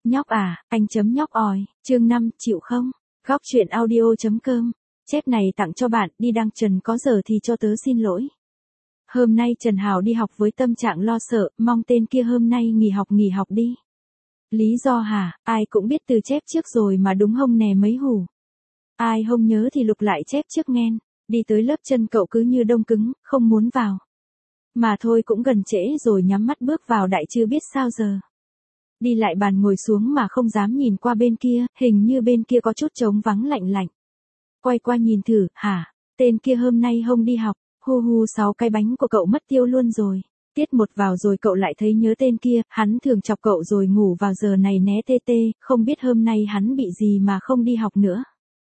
Nhóc à, anh chấm nhóc ỏi, chương 5, chịu không? Góc chuyện audio.com. Chép này tặng cho bạn, đi đăng Trần có giờ thì cho tớ xin lỗi. Hôm nay Trần Hào đi học với tâm trạng lo sợ, mong tên kia hôm nay nghỉ học đi. Lý do hả, ai cũng biết từ chép trước rồi mà đúng hông nè mấy hủ. Ai không nhớ thì lục lại chép trước nghen. Đi tới lớp chân cậu cứ như đông cứng, không muốn vào. Mà thôi cũng gần trễ rồi nhắm mắt bước vào đại chưa biết sao giờ. Đi lại bàn ngồi xuống mà không dám nhìn qua bên kia, hình như bên kia có chút trống vắng lạnh lạnh. Quay qua nhìn thử, hả, tên kia hôm nay không đi học, hu 6 cái bánh của cậu mất tiêu luôn rồi. Tiết 1 vào rồi cậu lại thấy nhớ tên kia, hắn thường chọc cậu rồi ngủ vào giờ này né tê, không biết hôm nay hắn bị gì mà không đi học nữa.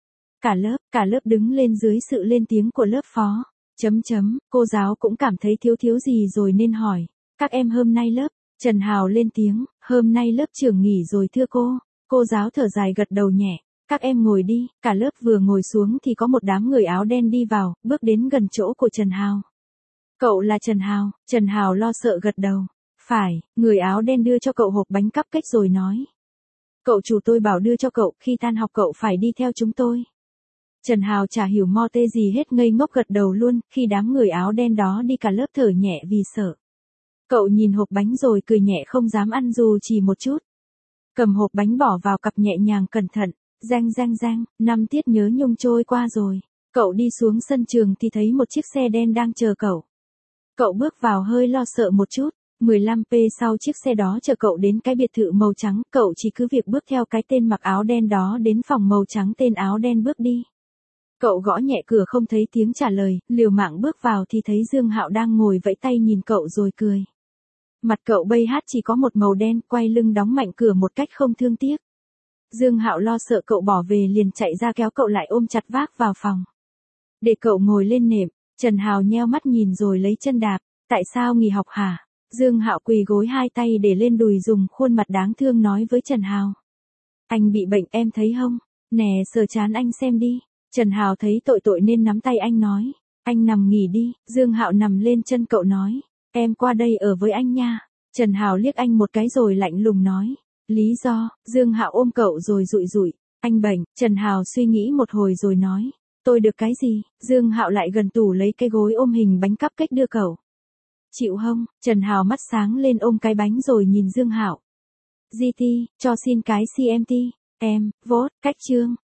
Cả lớp đứng lên dưới sự lên tiếng của lớp phó. Cô giáo cũng cảm thấy thiếu gì rồi nên hỏi, các em hôm nay lớp, Trần Hào lên tiếng, hôm nay lớp trưởng nghỉ rồi thưa cô. Cô giáo thở dài gật đầu nhẹ, các em ngồi đi, cả lớp vừa ngồi xuống thì có một đám người áo đen đi vào, bước đến gần chỗ của Trần Hào. Cậu là Trần Hào lo sợ gật đầu. Phải, người áo đen đưa cho cậu hộp bánh cupcake rồi nói. Cậu chủ tôi bảo đưa cho cậu, khi tan học cậu phải đi theo chúng tôi. Trần Hào chả hiểu mo tê gì hết ngây ngốc gật đầu luôn, khi đám người áo đen đó đi cả lớp thở nhẹ vì sợ. Cậu nhìn hộp bánh rồi cười nhẹ không dám ăn dù chỉ một chút. Cầm hộp bánh bỏ vào cặp nhẹ nhàng cẩn thận, rang, 5 tiết nhớ nhung trôi qua rồi. Cậu đi xuống sân trường thì thấy một chiếc xe đen đang chờ cậu. Cậu bước vào hơi lo sợ một chút, 15p sau chiếc xe đó chờ cậu đến cái biệt thự màu trắng, cậu chỉ cứ việc bước theo cái tên mặc áo đen đó đến phòng màu trắng tên áo đen bước đi. Cậu gõ nhẹ cửa không thấy tiếng trả lời, liều mạng bước vào thì thấy Dương Hạo đang ngồi vẫy tay nhìn cậu rồi cười. Mặt cậu bây hát chỉ có một màu đen, quay lưng đóng mạnh cửa một cách không thương tiếc. Dương Hạo lo sợ cậu bỏ về liền chạy ra kéo cậu lại ôm chặt vác vào phòng. Để cậu ngồi lên nệm, Trần Hào nheo mắt nhìn rồi lấy chân đạp, tại sao nghỉ học hả? Dương Hạo quỳ gối hai tay để lên đùi dùng khuôn mặt đáng thương nói với Trần Hào. Anh bị bệnh em thấy không? Nè sờ trán anh xem đi. Trần Hào thấy tội nên nắm tay anh nói. Anh nằm nghỉ đi, Dương Hạo nằm lên chân cậu nói. Em qua đây ở với anh nha. Trần Hào liếc anh một cái rồi lạnh lùng nói. Lý do, Dương Hạo ôm cậu rồi dụi. Anh bệnh, Trần Hào suy nghĩ một hồi rồi nói. Tôi được cái gì? Dương Hạo lại gần tủ lấy cái gối ôm hình bánh cupcake đưa cậu. Chịu không? Trần Hào mắt sáng lên ôm cái bánh rồi nhìn Dương Hạo. GT, cho xin cái CMT. Em, vote, cách chương.